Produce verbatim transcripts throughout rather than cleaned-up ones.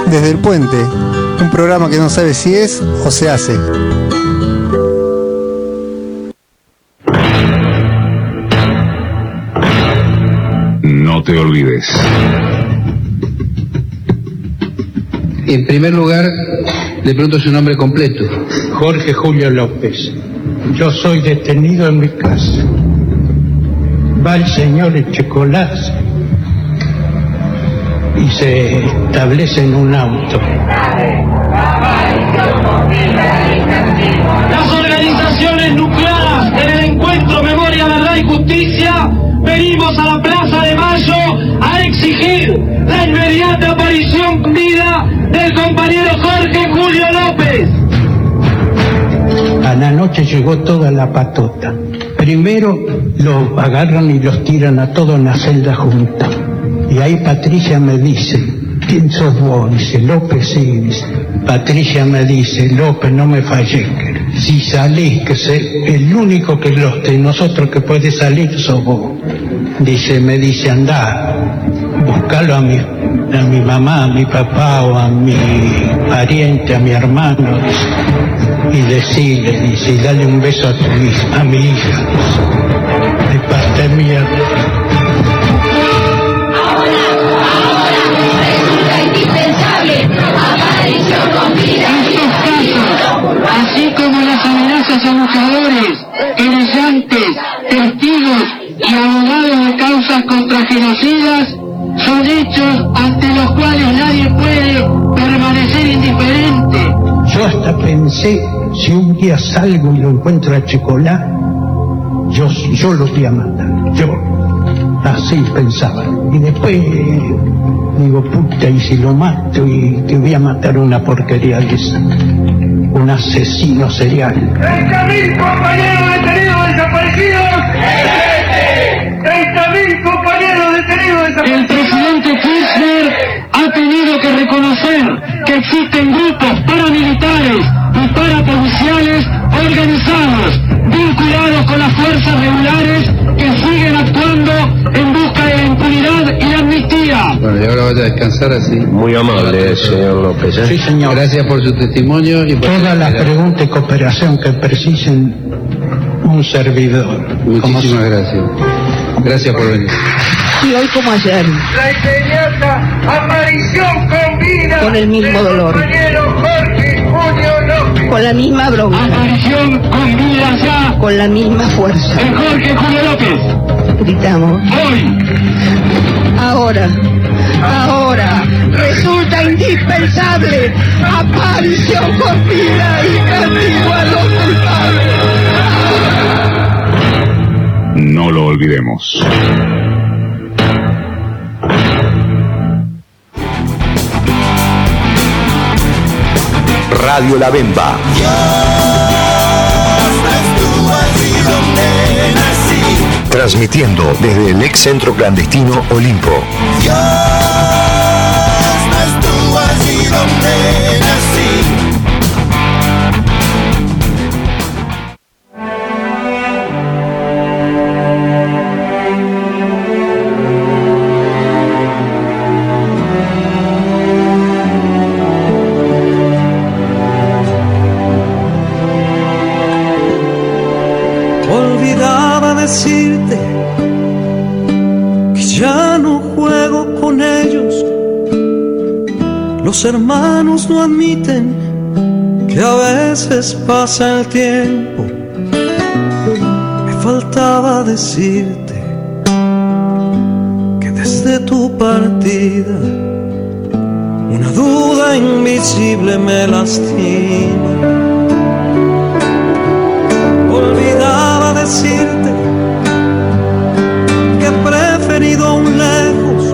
Desde el Puente, un programa que no sabe si es o se hace. No te olvides. En primer lugar, le pregunto su nombre completo. Jorge Julio López. Yo soy detenido en mi casa. Va el señor Echecolás y se establece en un auto. Las organizaciones nucleadas en el encuentro Memoria, Verdad y Justicia venimos a la Plaza de Mayo a exigir la inmediata aparición con vida del compañero Jorge Julio López. A la noche llegó toda la patota. Primero los agarran y los tiran a todos en la celda junta. Y ahí Patricia me dice, ¿quién sos vos? Dice, López, sí. Dice, Patricia me dice, López, no me falles. Si salís, que sé, el único que los de nosotros que puede salir sos vos. Dice, me dice, andá, buscalo a mi, a mi mamá, a mi papá o a mi pariente, a mi hermano, dice, y decirle, dice, y dale un beso a tu hija, a mi hija, dice, de parte mía. Así como las amenazas a buscadores, querellantes, testigos y abogados de causas contra genocidas, son hechos ante los cuales nadie puede permanecer indiferente. Yo hasta pensé, si un día salgo y lo encuentro a Checolá, yo, yo los voy a matar, yo. Así pensaba. Y después digo, puta, y si lo mato y te voy a matar una porquería de esa. Un asesino serial. ¡treinta mil compañeros detenidos desaparecidos! ¡treinta mil compañeros detenidos desaparecidos! El presidente Kirchner ha tenido que reconocer que existen grupos paramilitares y parapoliciales organizados, vinculados con las fuerzas regulares que siguen actuando en busca de la impunidad y la amnistía. Bueno, y ahora vaya a descansar así. Muy amable, señor López. ¿eh? Sí, señor. Gracias por su testimonio y por todas las preguntas y cooperación que precisen un servidor. Muchísimas gracias. Gracias por venir. Y hoy como ayer. La inmediata aparición con vida con el mismo dolor. Compañero Jorge Julio López. Con la misma bronca. Aparición con vida ya. Con la misma fuerza. De Jorge Julio López. Gritamos. Hoy. Ahora. Ahora. Resulta indispensable. Aparición con vida y castigo a los culpables. No lo olvidemos. Radio La Bemba. Transmitiendo desde el ex centro clandestino Olimpo. Olvidaba decirte que ya no juego con ellos. Los hermanos no admiten que a veces pasa el tiempo. Me faltaba decirte que desde tu partida una duda invisible me lastima. Olvidaba decirte que he preferido aún lejos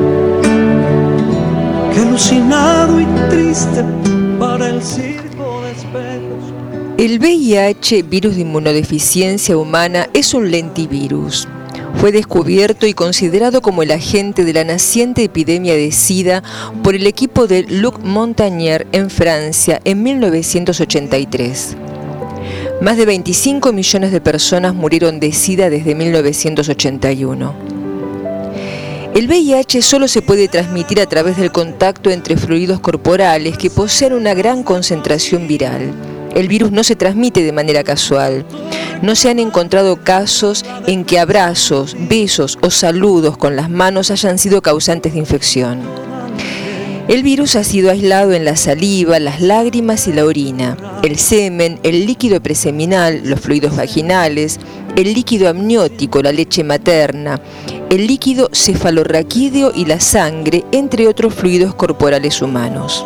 que alucinado y triste para el circo de espejos. El V I H, virus de inmunodeficiencia humana, es un lentivirus. Fue descubierto y considerado como el agente de la naciente epidemia de SIDA por el equipo de Luc Montagnier en Francia en mil novecientos ochenta y tres. Más de veinticinco millones de personas murieron de SIDA desde mil novecientos ochenta y uno. El V I H solo se puede transmitir a través del contacto entre fluidos corporales que poseen una gran concentración viral. El virus no se transmite de manera casual. No se han encontrado casos en que abrazos, besos o saludos con las manos hayan sido causantes de infección. El virus ha sido aislado en la saliva, las lágrimas y la orina, el semen, el líquido preseminal, los fluidos vaginales, el líquido amniótico, la leche materna, el líquido cefalorraquídeo y la sangre, entre otros fluidos corporales humanos.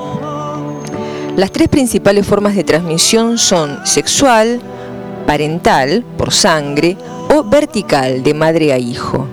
Las tres principales formas de transmisión son sexual, parental, por sangre, o vertical, de madre a hijo.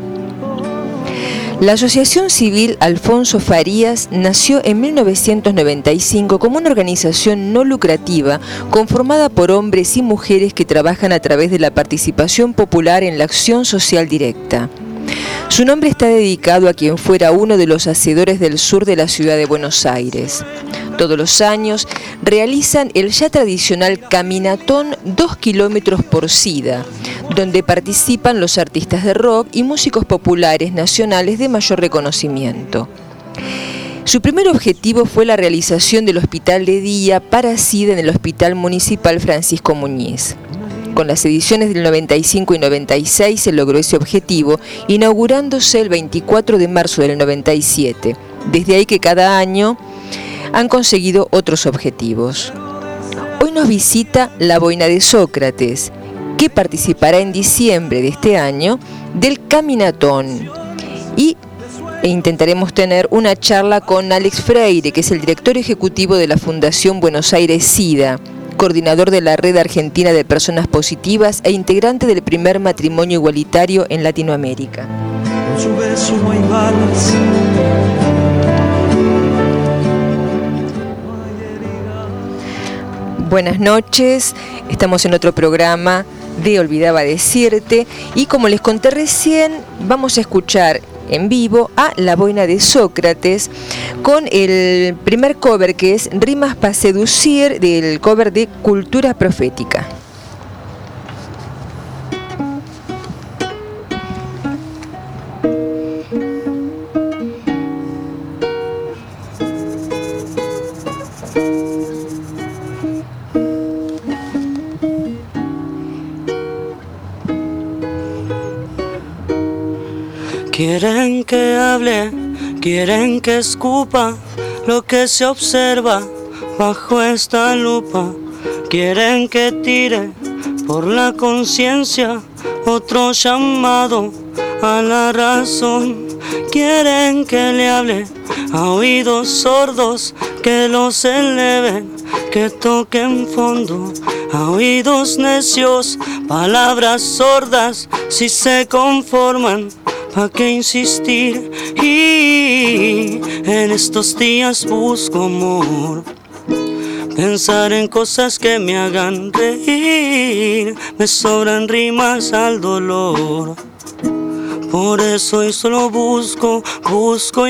La Asociación Civil Alfonso Farías nació en mil novecientos noventa y cinco como una organización no lucrativa conformada por hombres y mujeres que trabajan a través de la participación popular en la acción social directa. Su nombre está dedicado a quien fuera uno de los hacedores del sur de la ciudad de Buenos Aires. Todos los años realizan el ya tradicional Caminatón dos kilómetros por SIDA, donde participan los artistas de rock y músicos populares nacionales de mayor reconocimiento. Su primer objetivo fue la realización del hospital de día para SIDA en el Hospital Municipal Francisco Muñiz. Con las ediciones del noventa y cinco y noventa y seis se logró ese objetivo, inaugurándose el veinticuatro de marzo del noventa y siete. Desde ahí que cada año han conseguido otros objetivos. Hoy nos visita la Boina de Sócrates, que participará en diciembre de este año del Caminatón. Y intentaremos tener una charla con Alex Freire, que es el director ejecutivo de la Fundación Buenos Aires SIDA, coordinador de la Red Argentina de Personas Positivas e integrante del primer matrimonio igualitario en Latinoamérica. Con su beso no hay balas. Buenas noches, estamos en otro programa de Olvidaba Decirte y como les conté recién, vamos a escuchar en vivo a La Boina de Sócrates con el primer cover que es Rimas para Seducir, del cover de Cultura Profética. Quieren que hable, quieren que escupa lo que se observa bajo esta lupa. Quieren que tire por la conciencia otro llamado a la razón. Quieren que le hable a oídos sordos, que los eleven, que toquen fondo. A oídos necios, palabras sordas, si se conforman, ¿pa' qué insistir? Y en estos días busco amor, pensar en cosas que me hagan reír. Me sobran rimas al dolor, por eso hoy solo busco, busco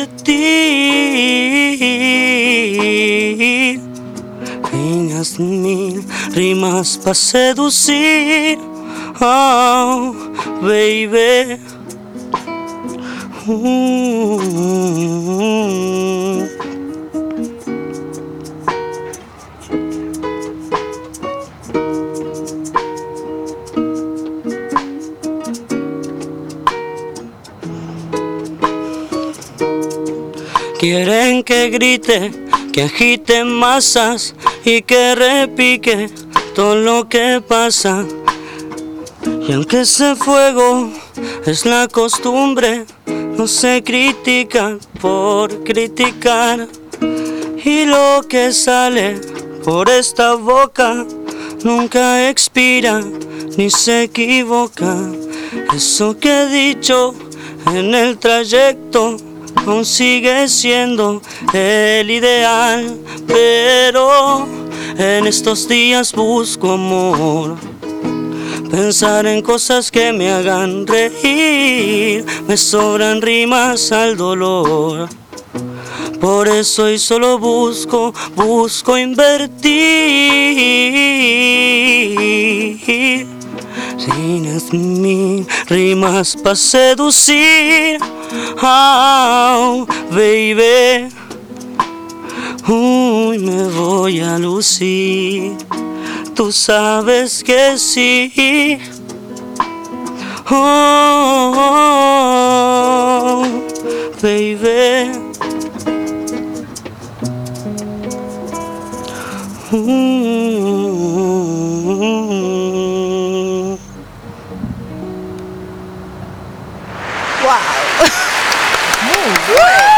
invertir. Niñas mil rimas pa' seducir, oh, baby. Mm-hmm. Quieren que grite, que agite masas y que repique todo lo que pasa. Y aunque ese fuego es la costumbre, no se critica por criticar. Y lo que sale por esta boca nunca expira ni se equivoca. Eso que he dicho en el trayecto aún sigue siendo el ideal, pero en estos días busco amor, pensar en cosas que me hagan reír. Me sobran rimas al dolor, por eso hoy solo busco, busco invertir. Tienes mil rimas pa' seducir, Oh, baby. Uy, me voy a lucir. Tú sabes que sí. Oh, baby. Mm. ¡Wow! Muy bueno.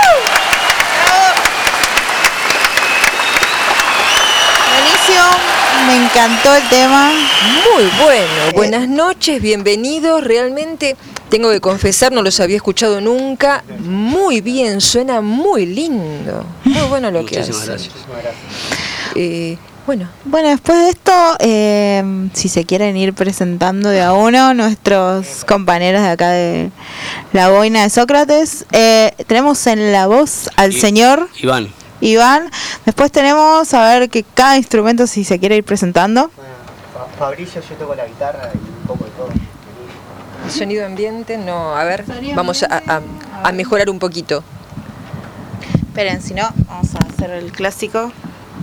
Buenísimo, me encantó el tema. Muy bueno. Buenas noches, bienvenidos. Realmente tengo que confesar, no los había escuchado nunca. Muy bien, suena muy lindo. Muy bueno lo que hacen. Muchísimas gracias. Eh, bueno. Bueno, después de esto, eh, si se quieren ir presentando de a uno, nuestros compañeros de acá de la boina de Sócrates, eh, tenemos en la voz al I- señor Iván. Iván. Después tenemos a ver que cada instrumento, si se quiere ir presentando. Fabricio, yo toco la guitarra y un poco de todo. Sonido ambiente, no. A ver, vamos a, a, a mejorar un poquito. Esperen, si no, vamos a hacer el clásico.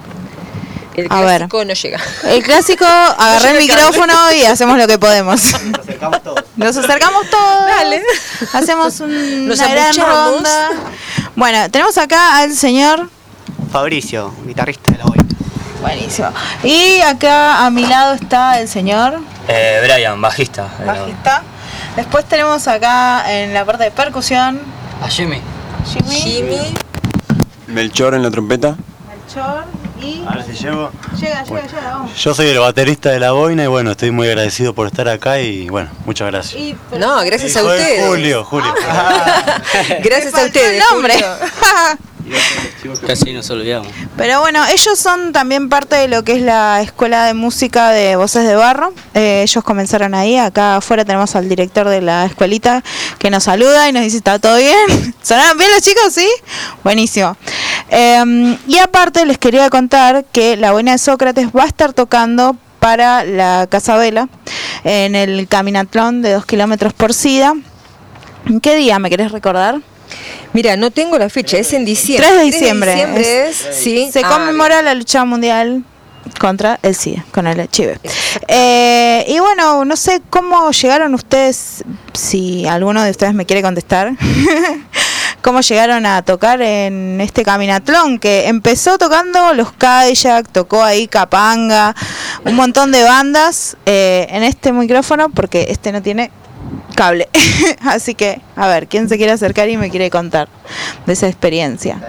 El A ver. clásico no llega. El clásico, agarré el llega el cable. micrófono y hacemos lo que podemos. Nos acercamos todos. Nos acercamos todos. Dale. Hacemos un- Nos una gran amuchamos. ronda. Bueno, tenemos acá al señor. Fabricio, guitarrista de la boina. Buenísimo. Y acá a mi lado está el señor Eh, Brian, bajista. bajista. Después tenemos acá en la parte de percusión A Jimmy. Jimmy, Jimmy. Melchor en la trompeta. Melchor y. A ver si llego. Llega, llega, llega, vamos. Yo soy el baterista de la boina y bueno, estoy muy agradecido por estar acá y bueno, muchas gracias. Y, No, gracias a Soy ustedes. Julio, Julio. Gracias a faltó ustedes. el nombre. Julio. Casi nos olvidamos. Pero bueno, ellos son también parte de lo que es la Escuela de Música de Voces de Barro. Eh, ellos comenzaron ahí. Acá afuera tenemos al director de la escuelita que nos saluda y nos dice, ¿está todo bien? ¿Sonaron bien los chicos? ¿Sí? Buenísimo. Eh, y aparte les quería contar que la Boina de Sócrates va a estar tocando para la Casa Vela en el caminatlón de dos kilómetros por SIDA. ¿En qué día me querés recordar? Mira, no tengo la fecha, es en diciembre. tres de diciembre. tres de diciembre es, sí. Se Ah, conmemora la lucha mundial contra el SIDA, con el H I V. Eh, y bueno, no sé cómo llegaron ustedes, si alguno de ustedes me quiere contestar, cómo llegaron a tocar en este caminatlón, que empezó tocando los Cadillac, tocó ahí Capanga, un montón de bandas eh, en este micrófono, porque este no tiene cable. Así que, a ver, ¿quién se quiere acercar y me quiere contar de esa experiencia?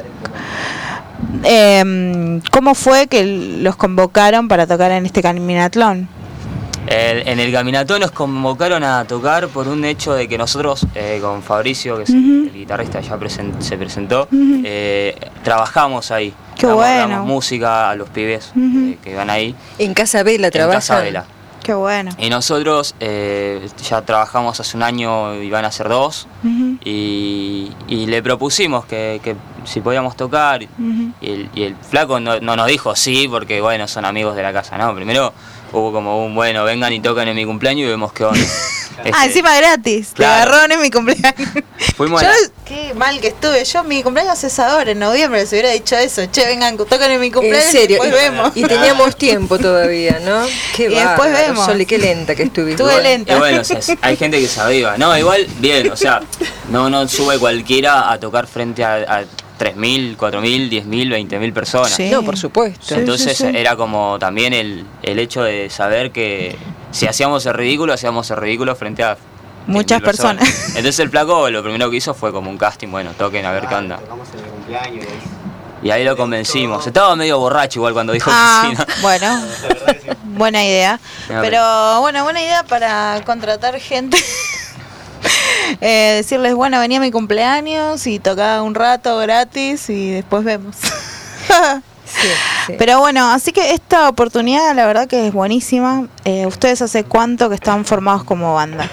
Eh, ¿Cómo fue que los convocaron para tocar en este caminatlón? El- en el Caminatón nos convocaron a tocar por un hecho de que nosotros, eh, con Fabricio, que es Ujú. el, el guitarrista, ya presen- se presentó, Ujú. eh, trabajamos ahí. Qué damos, bueno. damos música a los pibes Ujú. eh, que van ahí En Casa Vela en trabajan. Casa Vela. Qué bueno. Y nosotros eh, ya trabajamos hace un año y van a ser dos. Ujú, Y, y le propusimos que, que si podíamos tocar. ujú. Y el, y el flaco no, no nos dijo sí, porque bueno, son amigos de la casa, ¿no? Primero hubo como un, bueno, vengan y tocan en mi cumpleaños y vemos qué onda. Ah, Este, encima gratis. Te claro. agarraron en mi cumpleaños. Fuimos Yo, a la- qué mal que estuve. Yo, mi cumpleaños es ahora, en noviembre. Se hubiera dicho eso. Che, vengan, tocan en mi cumpleaños. En serio, Y después vemos. y teníamos tiempo todavía, ¿no? Qué Y después bárbaro, vemos. Sole, qué lenta que estuviste. Estuve lenta. Y bueno, o sea, hay gente que se aviva. No, igual, bien, o sea, no, no sube cualquiera a tocar frente a, a tres mil, cuatro mil, diez mil, veinte mil personas. Sí. No, por supuesto. Entonces sí, sí. era como también el, el hecho de saber que si hacíamos el ridículo, hacíamos el ridículo frente a Muchas diez mil personas. Entonces el flaco lo primero que hizo fue como un casting, bueno, toquen a ver qué onda. Tocamos en mi cumpleaños y Y ahí lo convencimos. Estaba medio borracho igual cuando dijo Ah, que sí, ¿no? bueno. Buena idea. Ya, Pero bueno, buena idea para contratar gente. Eh, decirles, bueno, venía a mi cumpleaños y tocaba un rato gratis y después vemos. Sí, sí. Pero bueno, así que esta oportunidad la verdad que es buenísima. Eh, ¿Ustedes hace cuánto que están formados como banda?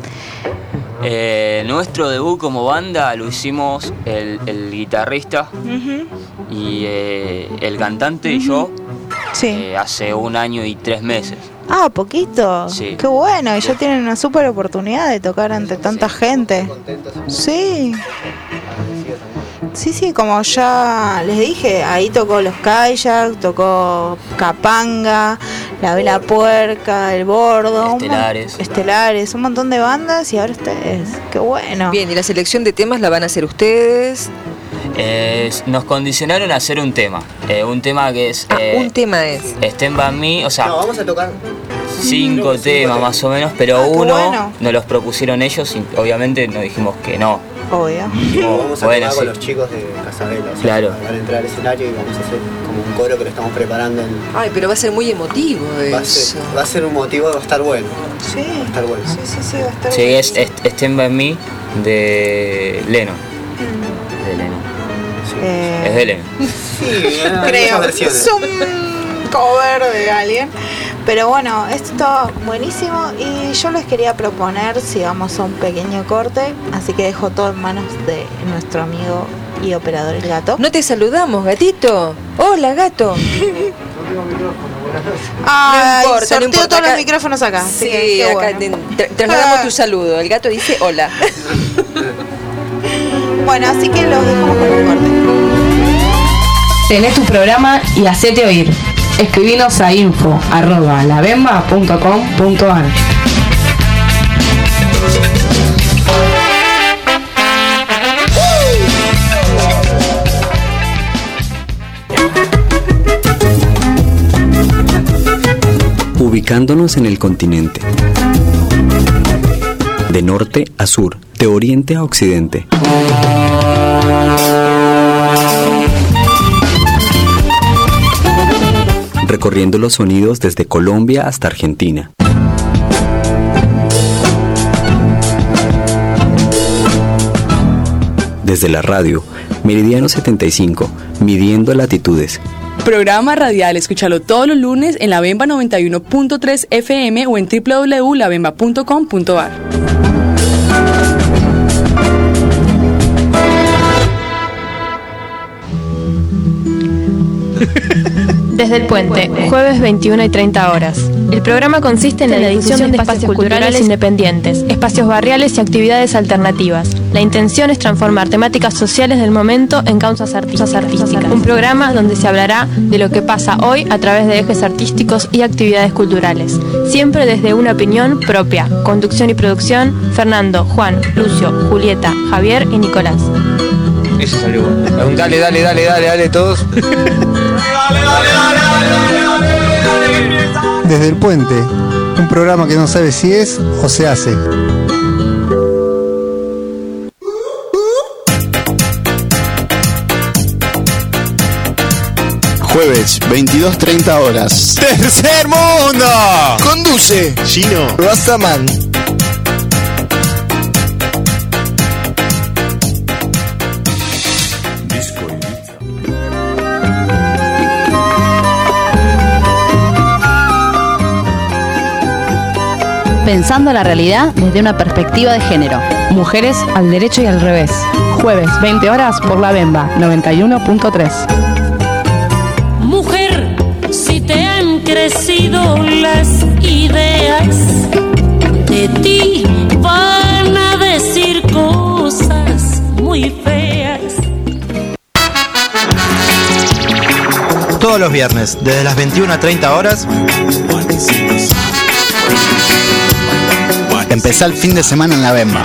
Eh, nuestro debut como banda lo hicimos el, el guitarrista Ujú. y eh, el cantante y yo Sí. eh, hace un año y tres meses. Ah, poquito. Sí. Qué bueno, y ya tienen una súper oportunidad de tocar ante tanta gente. Sí. Sí, sí, como ya les dije, ahí tocó Los Kayak, tocó Capanga, La Vela Puerca, El Bordo. Estelares. Un, estelares, un montón de bandas y ahora ustedes. Qué bueno. Bien, ¿y la selección de temas la van a hacer ustedes? Eh, nos condicionaron a hacer un tema. Eh, un tema que es. Ah, eh, un tema es. Stand By Me, o sea. No, vamos a tocar. Cinco cinco temas temas. más o menos, pero Ah, qué uno bueno. nos los propusieron ellos y obviamente nos dijimos que no. Obvio. Dijimos, Vamos a bueno, tocar sí. con los chicos de Casabela. O sea, Claro. Van a entrar al escenario y vamos a hacer como un coro que lo estamos preparando. En, Ay, pero va a ser muy emotivo va, a eso. ser, va a ser un motivo, va a estar bueno. Sí. Va a estar bueno. Sí, sí, sí, va a estar Sí, bueno. es, es Stand By Me de Leno. De Leno. Eh, Es de Leno. Sí, hay creo. muchas versiones. Es un cover de alguien. Pero bueno, esto está buenísimo y yo les quería proponer si vamos a un pequeño corte, así que dejo todo en manos de nuestro amigo y operador El Gato. No te saludamos, gatito. Hola, gato. Ay, no importa, sorteo no importa. todos Acá- los micrófonos acá. así Sí, que qué acá bueno. te- tra- trasladamos tu saludo. El gato dice hola. Bueno, así que los dejamos con el corte. Tenés tu programa y hacete oír. Escribinos a info arroba labemba punto com punto ar. Ubicándonos en el continente. De norte a sur, de oriente a occidente. Recorriendo los sonidos desde Colombia hasta Argentina. Desde la radio, Meridiano setenta y cinco, midiendo latitudes. Programa radial, escúchalo todos los lunes en La Bemba noventa y uno punto tres F M o en w w w punto la bemba punto com punto a r. Desde el Puente, jueves veintiuna y treinta horas. El programa consiste en la difusión de espacios culturales independientes, espacios barriales y actividades alternativas. La intención es transformar temáticas sociales del momento en causas artísticas. Un programa donde se hablará de lo que pasa hoy a través de ejes artísticos y actividades culturales. Siempre desde una opinión propia. Conducción y producción, Fernando, Juan, Lucio, Julieta, Javier y Nicolás. Eso salió. Dale, dale, dale, dale, dale todos. Desde el Puente, un programa que no sabe si es o se hace. Jueves, veintidós treinta horas. ¡Tercer mundo! Conduce Gino Rastaman. Pensando la realidad desde una perspectiva de género. Mujeres al derecho y al revés. Jueves, veinte horas por La Bemba noventa y uno punto tres. Mujer, si te han crecido las ideas, de ti van a decir cosas muy feas. Todos los viernes, desde las veintiuna a treinta horas, empezá el fin de semana en La Bemba.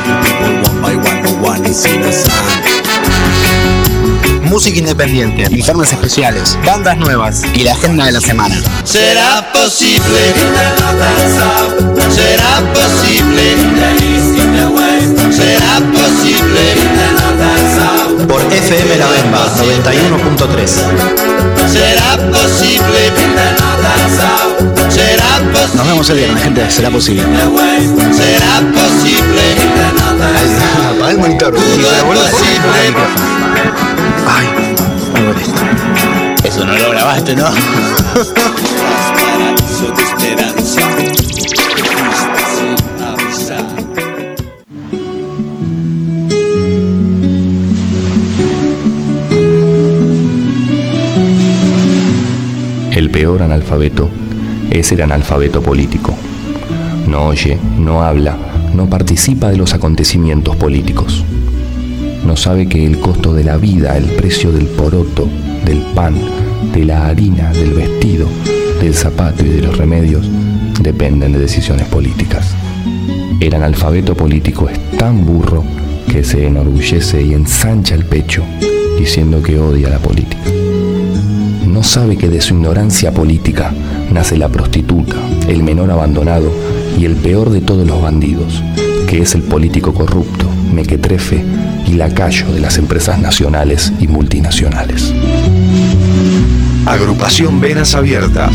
Música independiente, informes especiales, bandas nuevas y la agenda de la semana. Será posible, será posible, será posible. Por F M La Bemba noventa y uno punto tres. Será posible, será posible. Nos vemos el viernes, gente. Será posible. Será posible. Apaga el monitor. Ay, me molesta. Eso no lo grabaste, ¿no? El El peor analfabeto es el analfabeto político. No oye, no habla, no participa de los acontecimientos políticos. No sabe que el costo de la vida, el precio del poroto, del pan, de la harina, del vestido, del zapato y de los remedios dependen de decisiones políticas. El analfabeto político es tan burro que se enorgullece y ensancha el pecho diciendo que odia la política. No sabe que de su ignorancia política nace la prostituta, el menor abandonado y el peor de todos los bandidos, que es el político corrupto, mequetrefe y lacayo de las empresas nacionales y multinacionales. Agrupación Venas Abiertas.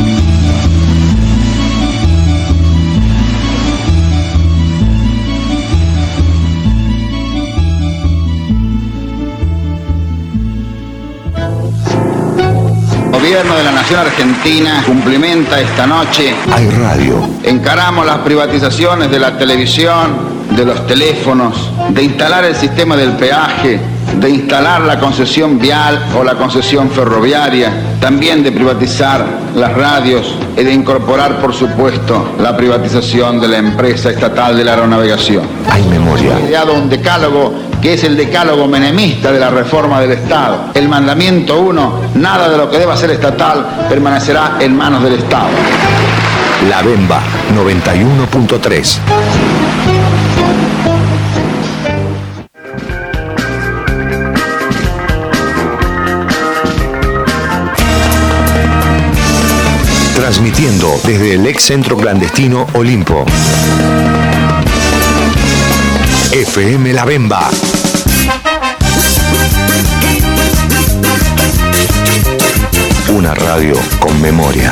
El gobierno de la Nación Argentina cumplimenta esta noche. Hay radio. Encaramos las privatizaciones de la televisión, de los teléfonos, de instalar el sistema del peaje, de instalar la concesión vial o la concesión ferroviaria, también de privatizar las radios y de incorporar, por supuesto, la privatización de la empresa estatal de la aeronavegación. Hay memoria. He ideado un decálogo que es el decálogo menemista de la reforma del Estado. El mandamiento uno, nada de lo que deba ser estatal permanecerá en manos del Estado. La Bemba noventa y uno punto tres. Transmitiendo desde el ex centro clandestino Olimpo. F M La Bemba. Una radio con memoria.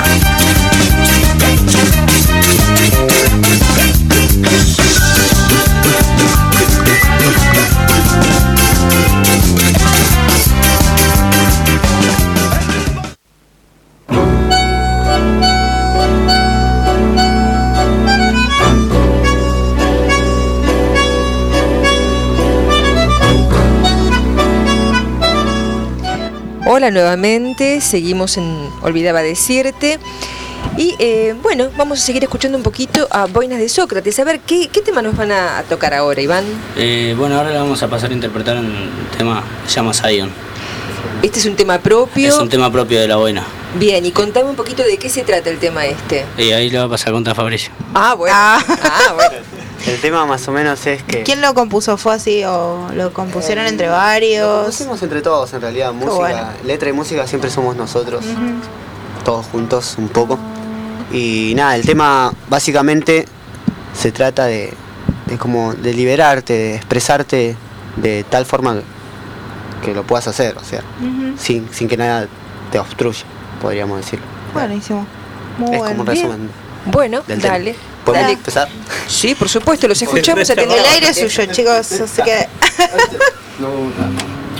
Hola nuevamente, seguimos en Olvidaba Decirte. Y eh, bueno, vamos a seguir escuchando un poquito a Boinas de Sócrates. A ver, ¿qué, qué tema nos van a, a tocar ahora, Iván? Eh, bueno, ahora le vamos a pasar a interpretar un tema que se llama Zion. ¿Este es un tema propio? Es un tema propio de La Boina. Bien, y contame un poquito de qué se trata el tema este. Y ahí le va a pasar contra Fabricio. Ah, bueno. Ah, ah, bueno. El tema más o menos es que... ¿Quién lo compuso? ¿Fue así o lo compusieron eh, entre varios? Lo compusimos entre todos, en realidad. Música, bueno. Letra y música siempre somos nosotros. Uh-huh. Todos juntos, un poco. Y nada, el tema básicamente se trata de, de como de liberarte, de expresarte de tal forma que lo puedas hacer, o sea, uh-huh. sin, sin que nada te obstruya, podríamos decirlo. Buenísimo. Muy es bueno. como un resumen. Bueno, del dale. Tema. ¿Podemos dale. empezar? Sí, por supuesto, los escuchamos atentamente. El aire es suyo, chicos, así que... no, no.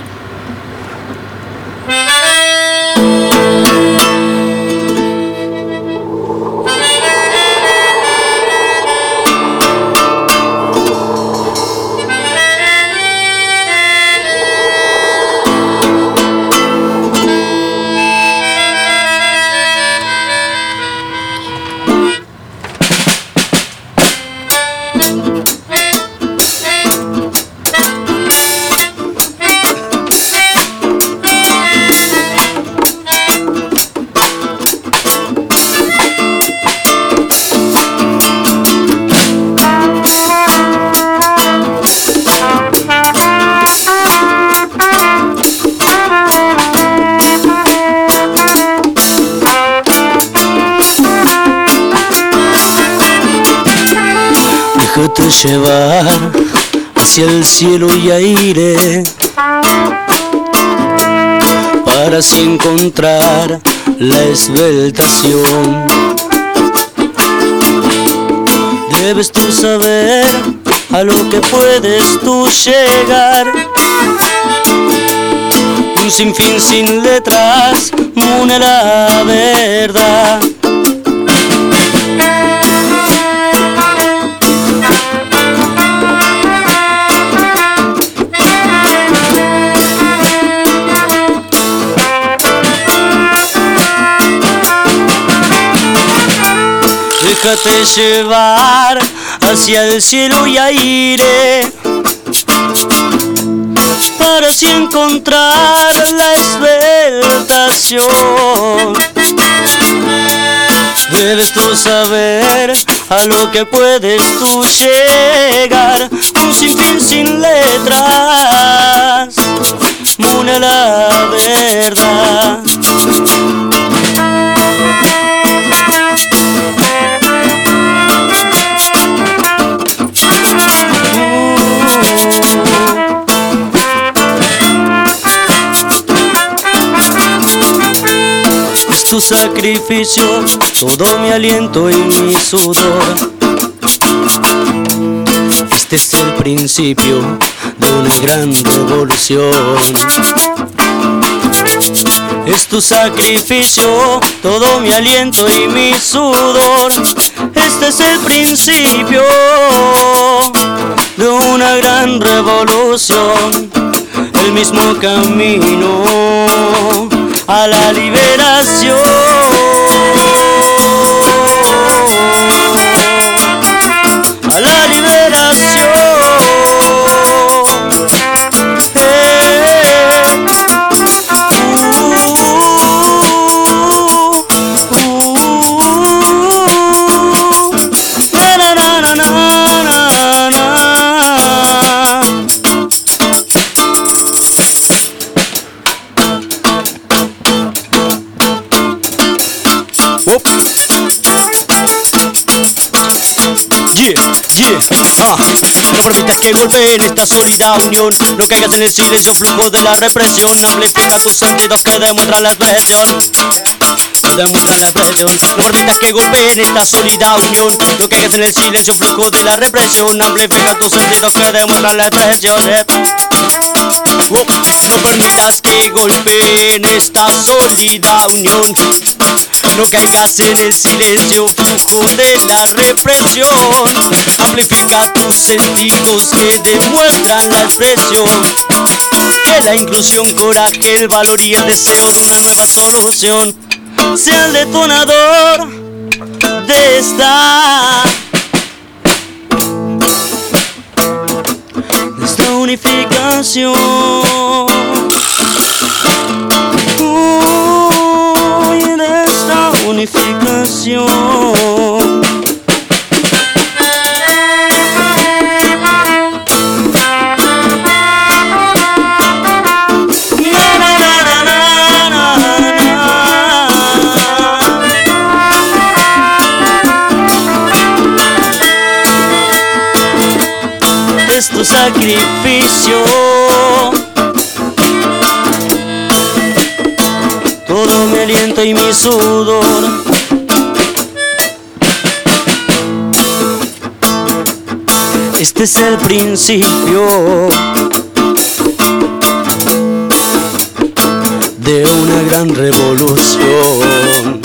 Déjate llevar hacia el cielo y aire para así encontrar la esbeltación. Debes tú saber a lo que puedes tú llegar. Un sinfín sin letras une la verdad. Déjate llevar hacia el cielo y aire, para así encontrar la exaltación. Debes tú saber a lo que puedes tú llegar, un sinfín sin letras, mune la verdad. Tu sacrificio, todo mi aliento y mi sudor. Este es el principio de una gran revolución. Es tu sacrificio, todo mi aliento y mi sudor. Este es el principio de una gran revolución. El mismo camino a la liberación, a la liberación. Eh. Uh, uh, uh, na, na, na, na, na, na. Yeah, ah. No permitas que golpeen esta sólida unión, no caigas en el silencio flujo de la represión. Amplifica tus sentidos que demuestran la expresión, que demuestran la expresión. No permitas que golpeen esta sólida unión, no caigas en el silencio flujo de la represión. Amplifica tus sentidos que demuestran la expresión. eh. Oh, no permitas que golpeen esta sólida unión, no caigas en el silencio flujo de la represión. Amplifica tus sentidos que demuestran la expresión, que la inclusión, coraje, el valor y el deseo de una nueva solución sea el detonador de esta, de esta unificación. Uy, de esta unificación. Es tu sacrificio, todo mi aliento y mi sudor. Este es el principio de una gran revolución.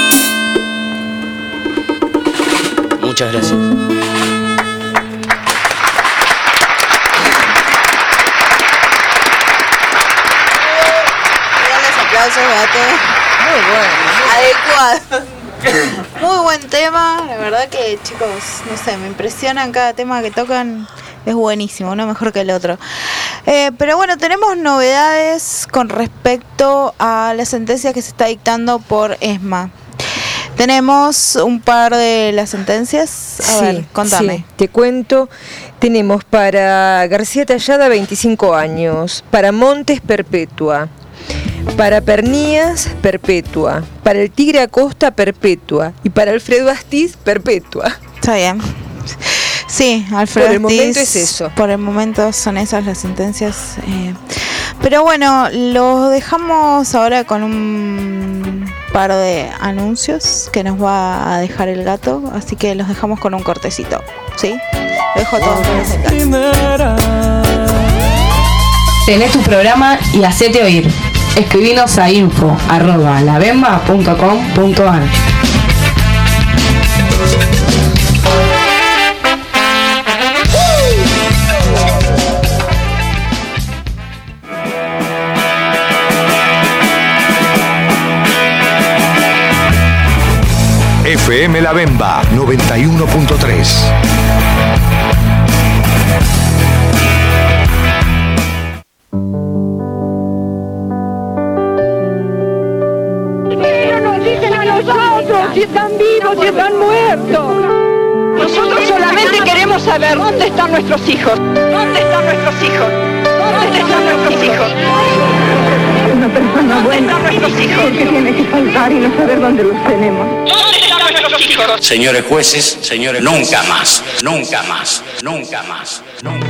Muchas gracias. Muy bueno, adecuado. Muy buen tema, la verdad que chicos, no sé, me impresionan cada tema que tocan, es buenísimo, uno mejor que el otro. Eh, pero bueno, tenemos novedades con respecto a la sentencia que se está dictando por ESMA. Tenemos un par de las sentencias. A sí, ver, contame. Sí, te cuento. Tenemos para García Tallada veinticinco años, para Montes perpetua, para Pernías perpetua, para el Tigre Acosta perpetua y para Alfredo Astiz perpetua. Está bien. Sí, Alfredo Por el Astiz, momento es eso. Por el momento son esas las sentencias. Eh, pero bueno, los dejamos ahora con un par de anuncios que nos va a dejar el gato, así que los dejamos con un cortecito. ¿Sí? Lo dejo todo presentado. Tenés tu programa y hacete oír. Escribinos a info arroba labemba punto com punto ar. F M La Bemba noventa y uno punto tres. Pero nos dicen a nosotros si están vivos, si están muertos. Nosotros solamente queremos saber dónde están nuestros hijos. ¿Dónde están nuestros hijos? ¿Dónde están nuestros hijos? Una persona buena, nuestros hijos que tiene que faltar y no saber dónde los tenemos. ¿Dónde están nuestros hijos? Señores jueces, señores, nunca más, nunca más, nunca más, nunca.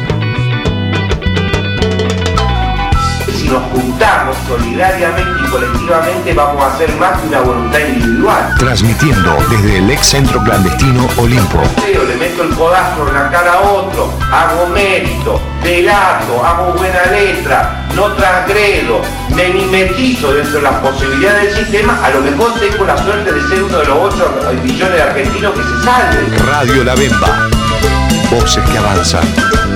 Si nos juntamos solidariamente y colectivamente, vamos a hacer más que una voluntad individual. Transmitiendo desde el ex centro clandestino Olimpo. Le meto el codazo en la cara a otro, hago mérito, delato, hago buena letra, no transgredo, me mimetizo dentro de las posibilidades del sistema. A lo mejor tengo la suerte de ser uno de los ocho millones de argentinos que se salven. Radio La Bemba. Voces que avanzan.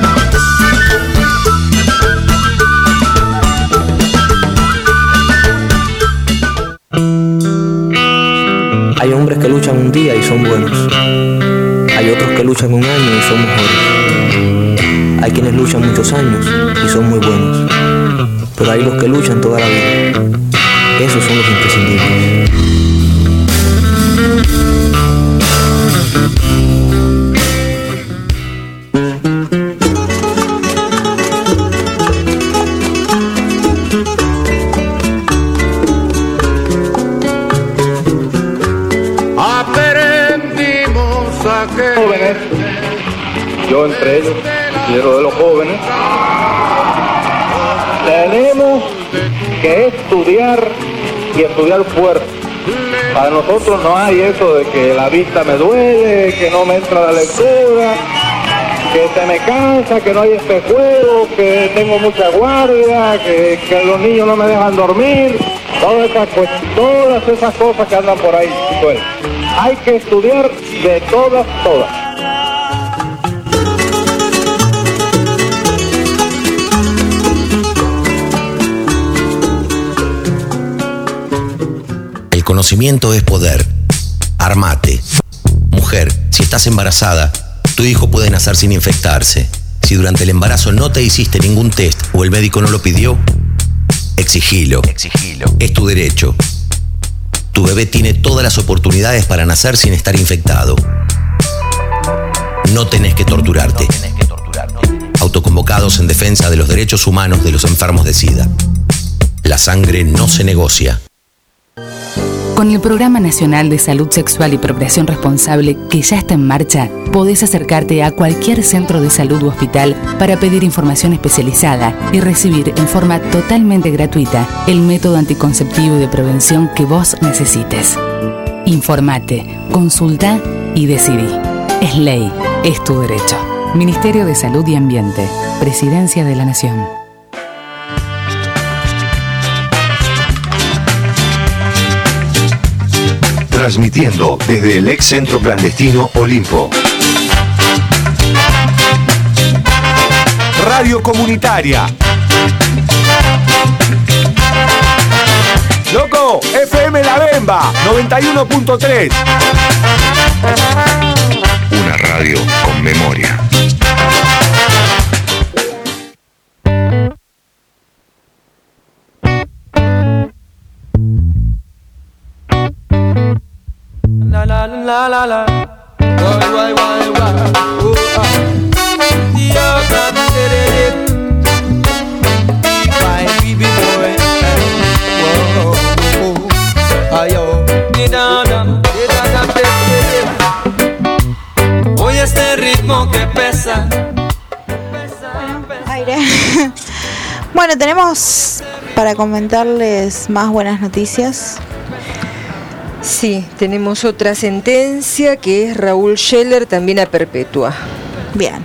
Hay hombres que luchan un día y son buenos. Hay otros que luchan un año y son mejores. Hay quienes luchan muchos años y son muy buenos. Pero hay los que luchan toda la vida. Esos son los imprescindibles. Jóvenes, yo entre ellos, quiero de los jóvenes, tenemos que estudiar y estudiar fuerte. Para nosotros no hay eso de que la vista me duele, que no me entra la lectura, que se me cansa, que no hay espejuelo, que tengo mucha guardia, que, que los niños no me dejan dormir, todas esas, pues, todas esas cosas que andan por ahí. Pues, hay que estudiar de todas, todas. El conocimiento es poder. Armate. Mujer, si estás embarazada, tu hijo puede nacer sin infectarse. Si durante el embarazo no te hiciste ningún test o el médico no lo pidió, exigilo. Exigilo. Es tu derecho. Tu bebé tiene todas las oportunidades para nacer sin estar infectado. No tenés que torturarte. No tenés que torturarte. Autoconvocados en defensa de los derechos humanos de los enfermos de SIDA. La sangre no se negocia. Con el Programa Nacional de Salud Sexual y Procreación Responsable, que ya está en marcha, podés acercarte a cualquier centro de salud u hospital para pedir información especializada y recibir en forma totalmente gratuita el método anticonceptivo y de prevención que vos necesites. Informate, consulta y decidí. Es ley, es tu derecho. Ministerio de Salud y Ambiente, Presidencia de la Nación. Transmitiendo desde el ex centro clandestino Olimpo. Radio comunitaria. Loco, F M La Bemba noventa y uno punto tres. Una radio con memoria. La la la la la. Why why why why? Oh ah. Yeah, that did it. Why baby boy? Whoa oh oh. Ayo. Down down. Oye este ritmo que pesa. Aire. Bueno, tenemos para comentarles más buenas noticias. Sí, tenemos otra sentencia que es Raúl Scheller, también a perpetua. Bien.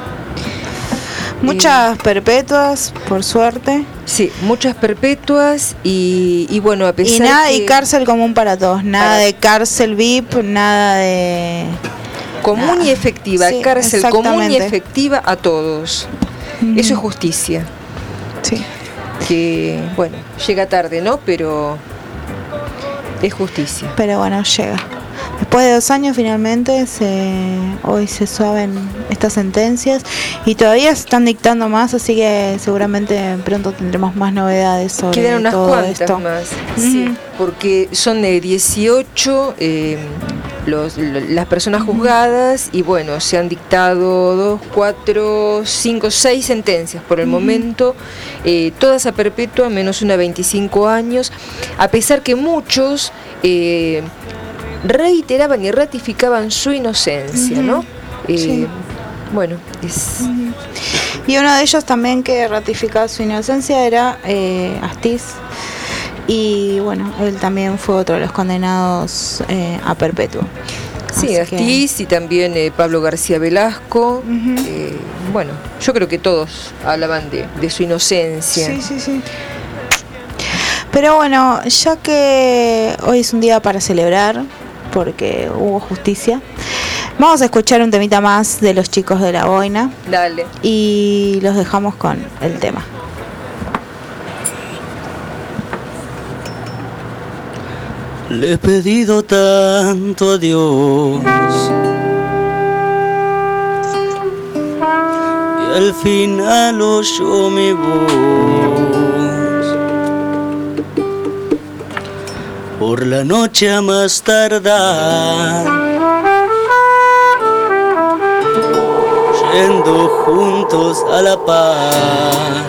Muchas eh, perpetuas, por suerte. Sí, muchas perpetuas y, y bueno, a pesar y nada que... y cárcel común para todos, nada para... de cárcel V I P, nada de... Común nada. Y efectiva, sí, cárcel común y efectiva a todos. Mm. Eso es justicia. Sí. Que, bueno, llega tarde, ¿no? Pero... es justicia. Pero bueno, llega. Después de dos años finalmente se, hoy se suaven estas sentencias y todavía se están dictando más, así que seguramente pronto tendremos más novedades sobre Quedan unas todo cuantas esto. más, sí, porque son de dieciocho eh, los, las personas juzgadas y bueno, se han dictado dos, cuatro, cinco, seis sentencias por el Ujú. momento, eh, todas a perpetua, menos una a veinticinco años, a pesar que muchos eh, reiteraban y ratificaban su inocencia, Ujú. ¿no? Eh, Sí. Bueno, es... Y uno de ellos también que ratificaba su inocencia era eh, Astiz. Y bueno, él también fue otro de los condenados eh, a perpetuo. Sí, Así que- Astiz y también eh, Pablo García Velasco. eh, bueno, yo creo que todos hablaban de, de su inocencia. Sí, sí, sí. Pero bueno, ya que hoy es un día para celebrar, porque hubo justicia, vamos a escuchar un temita más de los chicos de la boina. Dale. Y los dejamos con el tema. Le he pedido tanto a Dios y al final oyó mi voz. Por la noche a más tardar, yendo juntos a la paz.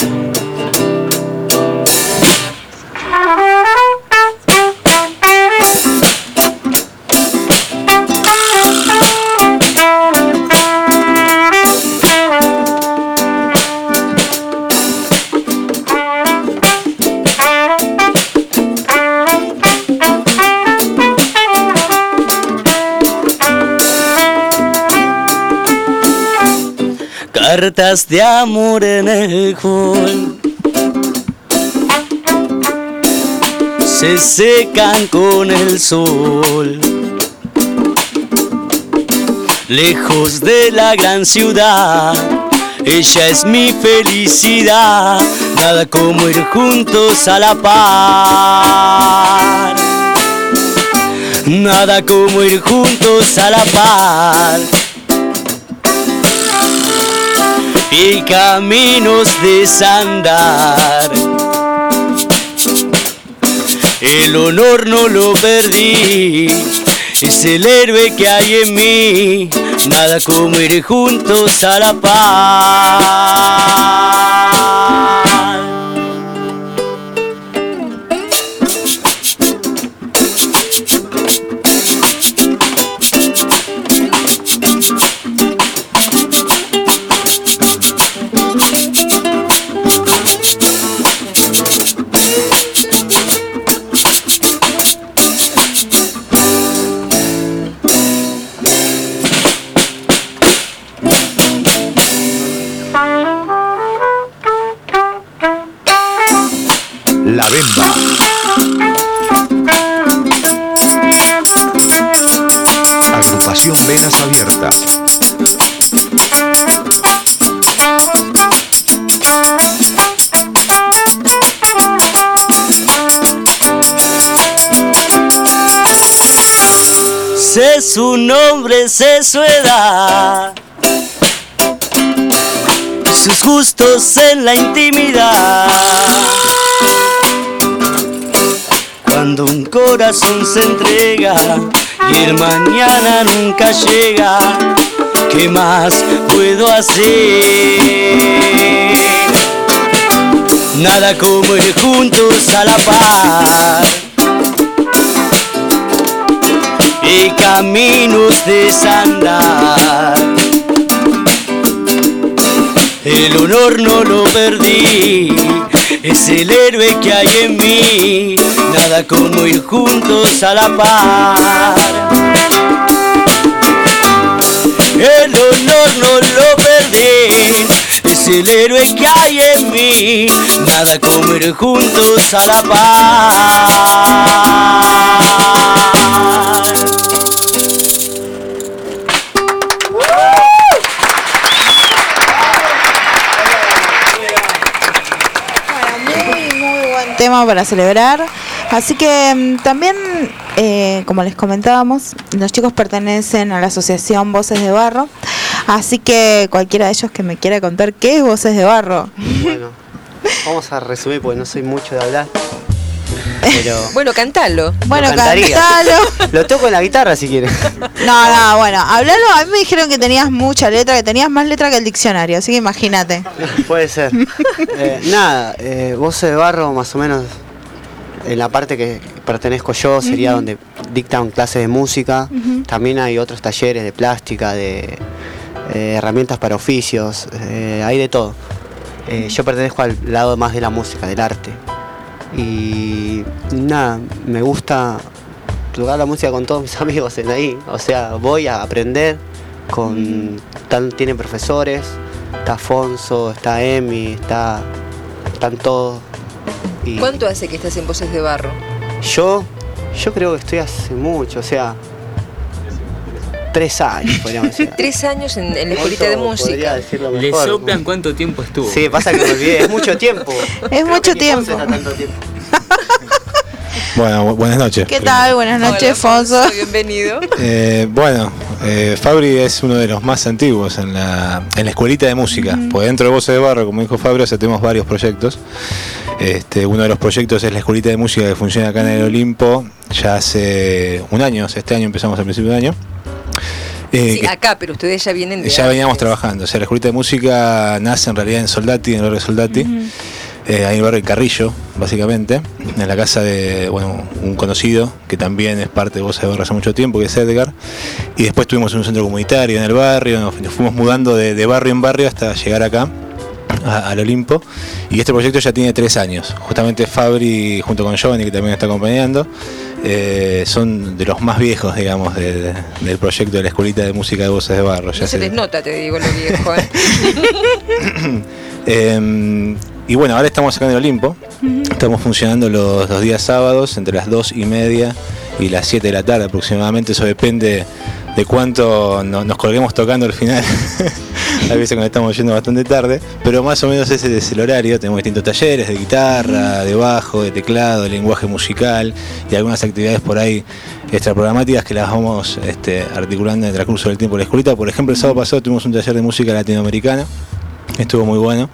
Cartas de amor en el hall se secan con el sol. Lejos de la gran ciudad, ella es mi felicidad. Nada como ir juntos a la par. Nada como ir juntos a la par. Y caminos desandar. El honor no lo perdí, es el héroe que hay en mí. Nada como ir juntos a la paz. La Bemba. Agrupación Venas Abiertas. Sé su nombre, sé su edad, sus gustos en la intimidad. Cuando un corazón se entrega y el mañana nunca llega, ¿qué más puedo hacer? Nada como ir juntos a la par y caminos desandar. El honor no lo perdí, es el héroe que hay en mí. Nada como ir juntos a la par. El honor no lo perdí, es el héroe que hay en mí. Nada como ir juntos a la par. Tema para celebrar. Así que mm, también, eh, como les comentábamos, los chicos pertenecen a la asociación Voces de Barro. Así que cualquiera de ellos que me quiera contar qué es Voces de Barro. Bueno, vamos a resumir porque no soy mucho de hablar. Pero bueno, cantalo. Bueno, cantaría. cantalo. Lo toco en la guitarra si quieres. No, no, bueno, hablalo. A mí me dijeron que tenías mucha letra, que tenías más letra que el diccionario, así que imagínate. Puede ser. Eh, nada, eh, Voces de Barro, más o menos, en la parte que pertenezco yo, sería uh-huh. donde dictan clases de música. Uh-huh. También hay otros talleres de plástica, de eh, herramientas para oficios, eh, hay de todo. Eh, yo pertenezco al lado más de la música, del arte. Y nada, me gusta tocar la música con todos mis amigos en ahí. O sea, voy a aprender con... Tan, tienen profesores, está Afonso, está Emi, está, están todos. Y ¿cuánto hace que estás en Voces de Barro? Yo, yo creo que estoy hace mucho, o sea, tres años, podríamos decir. Tres años en, en la escuelita de música. ¿Le soplan cuánto tiempo estuvo? Sí, pasa que me olvidé, es mucho tiempo. Es mucho tiempo. tiempo. Bueno, buenas noches. ¿Qué tal? Buenas noches, Afonso. Bienvenido. Eh, bueno, eh, Fabri es uno de los más antiguos en la, en la escuelita de música. Uh-huh. Porque dentro de Voces de Barro, como dijo Fabri, o sea, tenemos varios proyectos. Este, uno de los proyectos es la escuelita de música que funciona acá en el Olimpo ya hace un año. Este año empezamos a principio de año. Eh, sí, acá, pero ustedes ya vienen de Ya antes. Veníamos trabajando. O sea, la escuelita de música nace en realidad en Soldati, en el barrio de Soldati. Uh-huh. Eh, ahí en el barrio de Carrillo, básicamente, en la casa de bueno, un conocido que también es parte de Voces de Barro hace mucho tiempo, que es Edgar. Y después tuvimos un centro comunitario en el barrio, nos, nos fuimos mudando de, de barrio en barrio hasta llegar acá, a, al Olimpo. Y este proyecto ya tiene tres años. Justamente Fabri, junto con Giovanni, que también está acompañando, eh, son de los más viejos, digamos, de, de, del proyecto de la escuelita de música de Voces de Barro. Ya no se les nota, te digo, lo viejo, ¿eh? eh Y bueno, ahora estamos acá en el Olimpo, uh-huh. Estamos funcionando los, los días sábados entre las dos y media y las siete de la tarde aproximadamente. Eso depende de cuánto no, nos colguemos tocando al final. Hay veces que nos estamos yendo bastante tarde, pero más o menos ese es el horario. Tenemos distintos talleres de guitarra, de bajo, de teclado, de lenguaje musical y algunas actividades por ahí extraprogramáticas que las vamos este, articulando en el transcurso del tiempo de la escuelita. Por ejemplo, el sábado pasado tuvimos un taller de música latinoamericana. Estuvo muy bueno.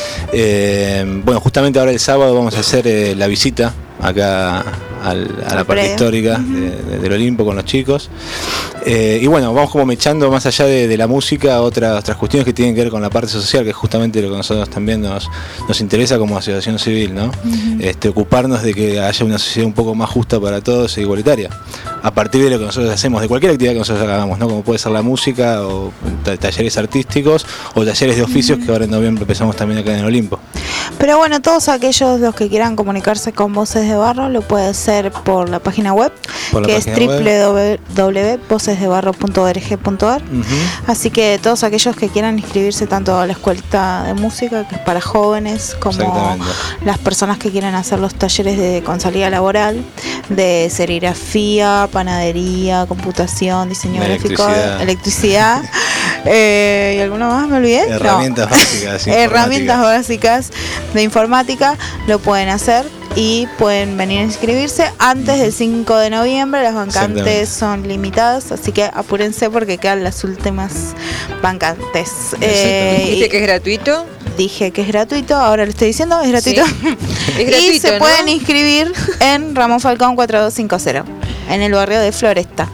Eh, bueno, justamente ahora el sábado vamos a hacer eh, la visita acá al, a la parte histórica de, de, del Olimpo con los chicos. Eh, y bueno, vamos como mechando más allá de, de la música otras, otras cuestiones que tienen que ver con la parte social, que es justamente lo que a nosotros también nos, nos interesa como asociación civil, ¿no? Uh-huh. Este, ocuparnos de que haya una sociedad un poco más justa para todos e igualitaria, a partir de lo que nosotros hacemos, de cualquier actividad que nosotros hagamos, ¿no? Como puede ser la música o t- talleres artísticos o talleres de oficios, uh-huh. Que ahora en noviembre empezamos también acá en el Olimpo. Pero bueno, todos aquellos los que quieran comunicarse con Voces de Barro lo puede hacer por la página web, la que página es doble u doble u doble u punto voces de barro punto org punto a r. Uh-huh. Así que todos aquellos que quieran inscribirse tanto a la escuelita de música, que es para jóvenes, como las personas que quieren hacer los talleres de con salida laboral, de serigrafía, panadería, computación, diseño gráfico, electricidad, electricidad eh, y alguno más me olvidé. Herramientas no. básicas. Herramientas básicas de informática lo pueden hacer y pueden venir a inscribirse antes del cinco de noviembre. Las vacantes son limitadas, así que apúrense porque quedan las últimas vacantes. Eh, ¿Dijiste que es gratuito? Dije que es gratuito, ahora lo estoy diciendo, es gratuito. ¿Sí? Es gratuito, y se ¿no? pueden inscribir en Ramón Falcón cuatro dos cinco cero, en el barrio de Floresta.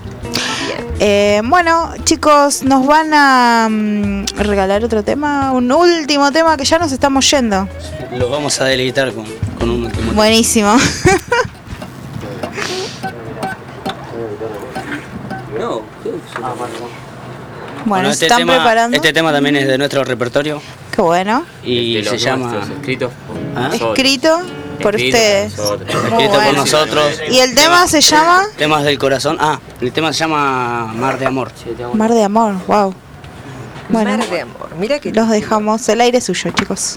Eh, bueno, chicos, nos van a um, regalar otro tema, un último tema que ya nos estamos yendo. Lo vamos a deleitar con, con un último. Buenísimo. No, bueno, bueno, este ¿están tema, preparando? Este tema también es de nuestro reportorio. Qué bueno. Y se llama escrito. ¿Ah? Escrito por Escrito ustedes. Por escrito bueno. por nosotros. ¿Y el tema se llama? Temas del corazón. Ah, el tema se llama Mar de Amor. Mar de Amor, wow. Bueno, Mar de Amor. Mira que los dejamos. El aire es suyo, chicos.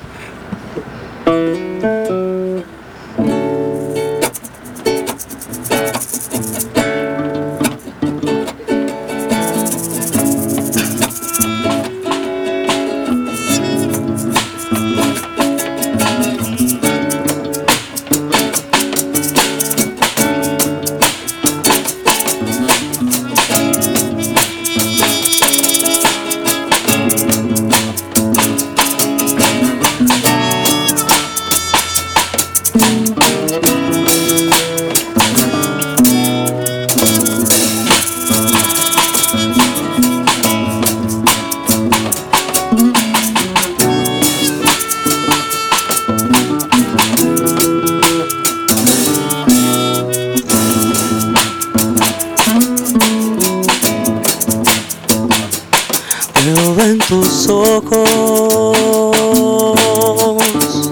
ojos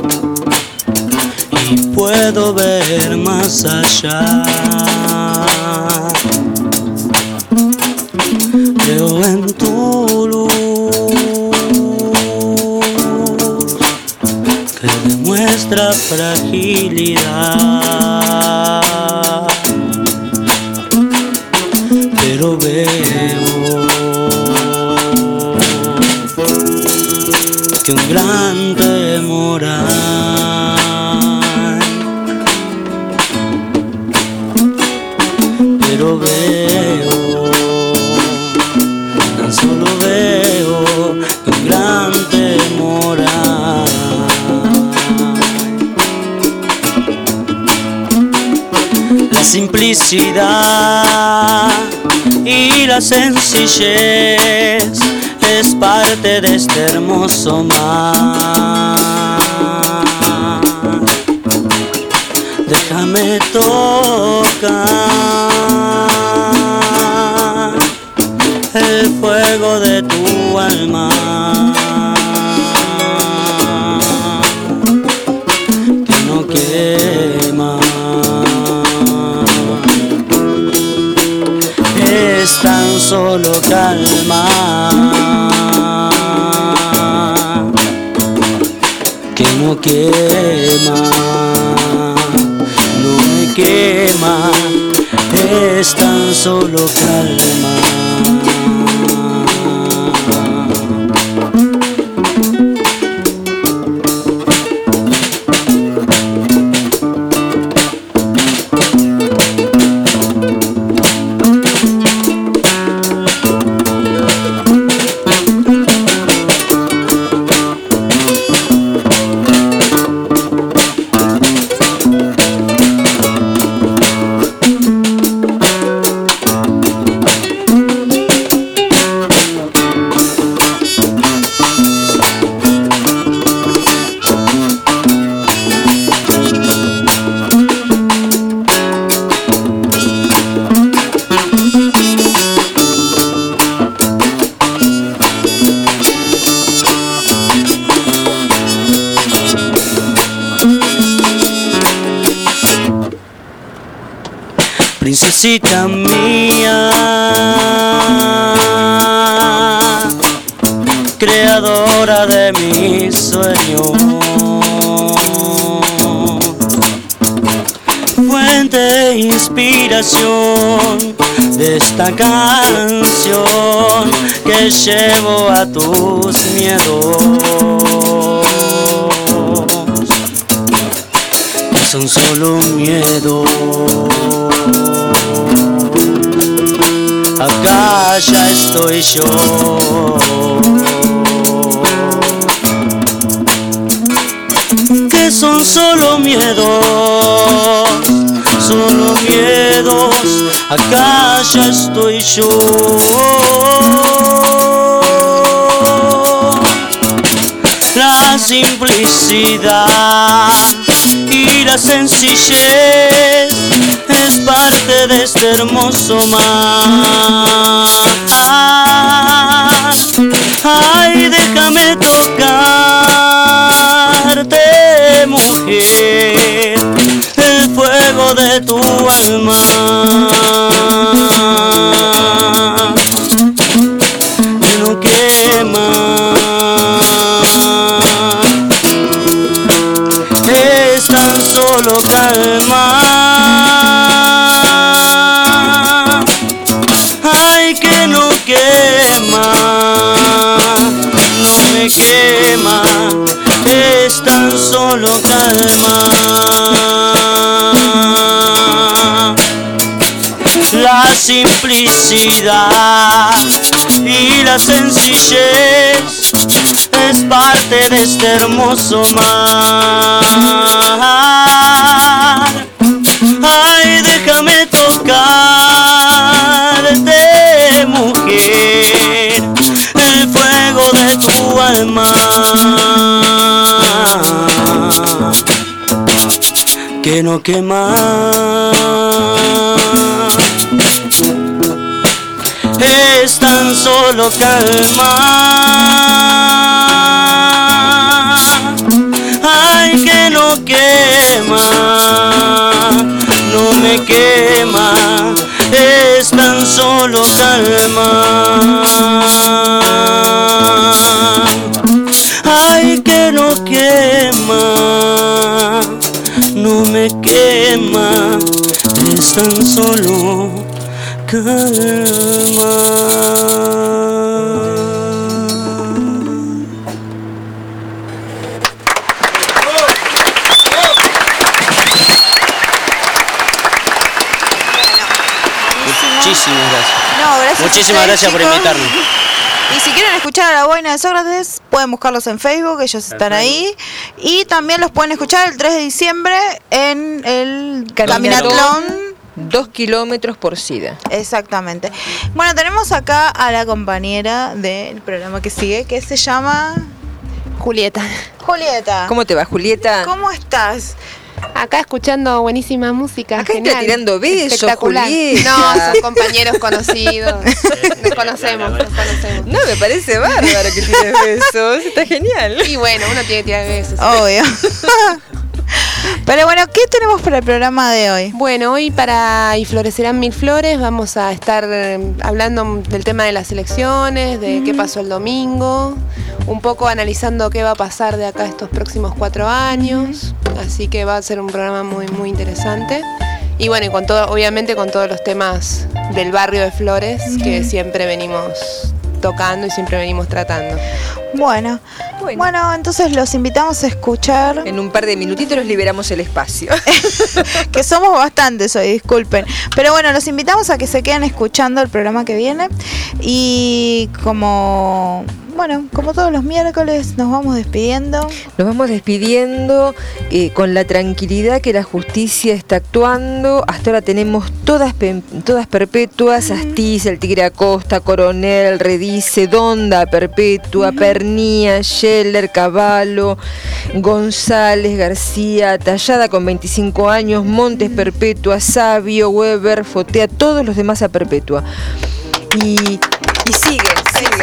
y puedo ver más allá. Creo en tu luz que demuestra fragilidad, pero veo que un gran temor hay, pero veo, tan solo veo que un gran temor hay. La simplicidad y la sencillez es parte de este hermoso mar. Déjame tocar el fuego de tu alma, que no quema. Es tan solo calma, que no quema, no me quema, es tan solo calma. Princesita mía, creadora de mis sueños, fuente de inspiración de esta canción que llevo a tus miedos, que son solo miedos. Acá ya estoy yo, que son solo miedos, solo miedos. Acá ya estoy yo. La simplicidad y la sencillez es parte de este hermoso mar. Ay, déjame tocarte, mujer, el fuego de tu alma, que no quema, es tan solo calma. Ay, que no quema, no me quema, es tan solo calma. La simplicidad y la sencillez es parte de este hermoso mar. Ay, déjame tocarte, mujer, el fuego de tu alma, que no quema, es tan solo calma. quema, no me quema, es tan solo calma. Ay, que no quema, no me quema, es tan solo calma. Muchísimas gracias. No, gracias. Muchísimas a ustedes, gracias por chicos. invitarme. Y si quieren escuchar a la boina de Sócrates, pueden buscarlos en Facebook, ellos están ahí. Y también los pueden escuchar el tres de diciembre en el Caminatlón. Dos kilómetros por SIDA. Exactamente. Bueno, tenemos acá a la compañera del programa que sigue, que se llama Julieta. Julieta. ¿Cómo te va, Julieta? ¿Cómo estás? Acá escuchando buenísima música. Acá genial. está tirando besos, Espectacular. Julieta. No, son compañeros conocidos. Nos conocemos, nos conocemos. No, me parece bárbaro que tires besos. Está genial. Y bueno, uno tiene que tirar besos. Obvio. Pero bueno, ¿qué tenemos para el programa de hoy? Bueno, hoy para Y Florecerán Mil Flores vamos a estar eh, hablando del tema de las elecciones, de mm. qué pasó el domingo, un poco analizando qué va a pasar de acá estos próximos cuatro años, mm. así que va a ser un programa muy, muy interesante. Y bueno, y con todo, obviamente con todos los temas del barrio de Flores mm. que siempre venimos tocando y siempre venimos tratando. Bueno, bueno, bueno, entonces los invitamos a escuchar. En un par de minutitos los liberamos el espacio. Que somos bastantes hoy, disculpen. Pero bueno, los invitamos a que se queden escuchando el programa que viene. Y como... Bueno, como todos los miércoles nos vamos despidiendo. Nos vamos despidiendo eh, con la tranquilidad que la justicia está actuando. Hasta ahora tenemos todas, todas perpetuas: Astiz, el Tigre Acosta, Coronel, Redice, Donda, Perpetua, Pernía, Scheller, Cavallo, González, García, Tallada con veinticinco años, Montes Perpetua, Sabio, Weber, Fotea, todos los demás a perpetua. Y, y sigue, sigue.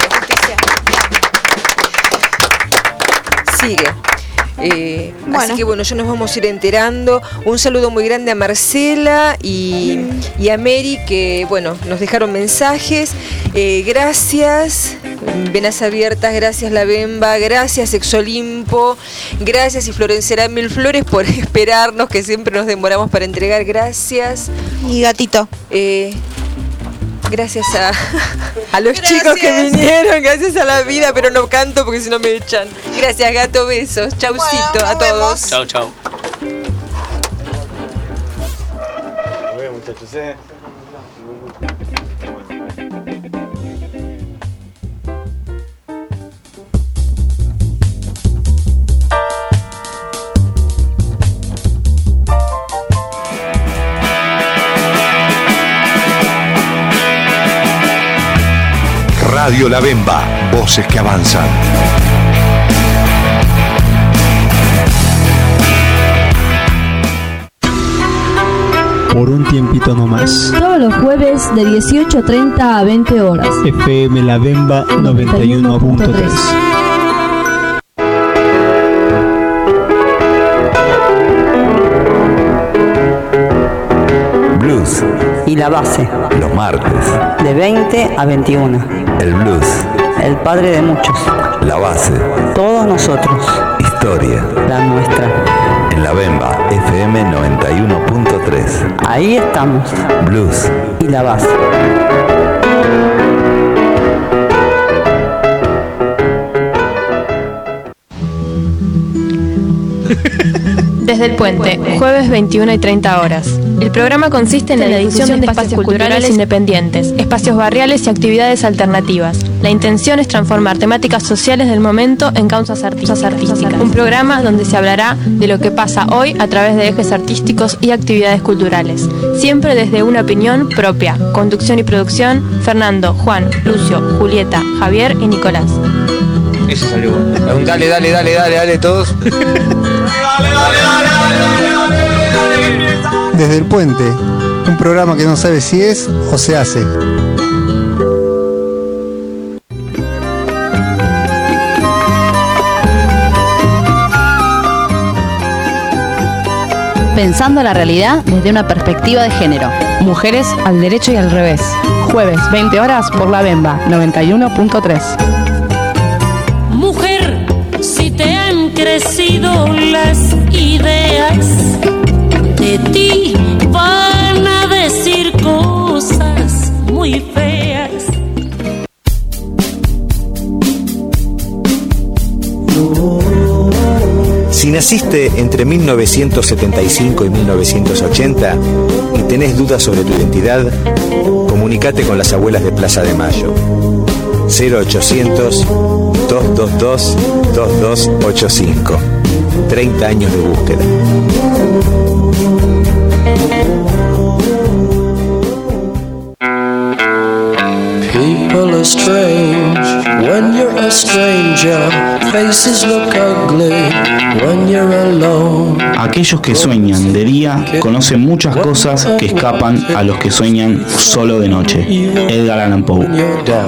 Sigue. Eh, bueno. Así que bueno, ya nos vamos a ir enterando. Un saludo muy grande a Marcela y, y a Mary, que bueno, nos dejaron mensajes. Eh, gracias, Venas Abiertas, gracias La Bemba, gracias Exolimpo, gracias Y Florecerán Mil Flores por esperarnos, que siempre nos demoramos para entregar. Gracias. Y Gatito. Eh, Gracias a, a los Gracias. chicos que vinieron, gracias a la vida, pero no canto porque si no me echan. Gracias, Gato, besos. Chaucito bueno, a todos. Chau, chau. Muy bien, muchachos, ¿eh? Radio La Bemba, voces que avanzan. Por un tiempito nomás. Todos los jueves de dieciocho treinta a veinte horas. F M La Bemba noventa y uno punto tres. Blues. Y la base. Los martes. De veinte a veintiuno. El blues. El padre de muchos. La base. Todos nosotros. Historia. La nuestra. En La Bemba, F M noventa y uno punto tres. Ahí estamos. Blues. Y la base. Desde el Puente, jueves veintiuna y treinta horas. El programa consiste en la difusión de espacios culturales independientes, espacios barriales y actividades alternativas. La intención es transformar temáticas sociales del momento en causas artísticas. Un programa donde se hablará de lo que pasa hoy a través de ejes artísticos y actividades culturales. Siempre desde una opinión propia. Conducción y producción, Fernando, Juan, Lucio, Julieta, Javier y Nicolás. Eso salió. Dale, dale, dale, dale, dale todos. Desde el Puente, un programa que no sabe si es o se hace. Pensando la realidad desde una perspectiva de género. Mujeres al derecho y al revés. Jueves, veinte horas por La Bemba, noventa y uno punto tres. Mujer, si te han crecido las ideas, de ti van a decir cosas muy feas. Si naciste entre mil novecientos setenta y cinco y mil novecientos ochenta y tenés dudas sobre tu identidad, comunicate con las abuelas de Plaza de Mayo. cero ochocientos, doscientos veintidós, veintidós ochenta y cinco. treinta años de búsqueda. People are strange when you're a stranger. Faces look ugly when you're alone. Aquellos que sueñan de día conocen muchas cosas que escapan a los que sueñan solo de noche. Edgar Allan Poe.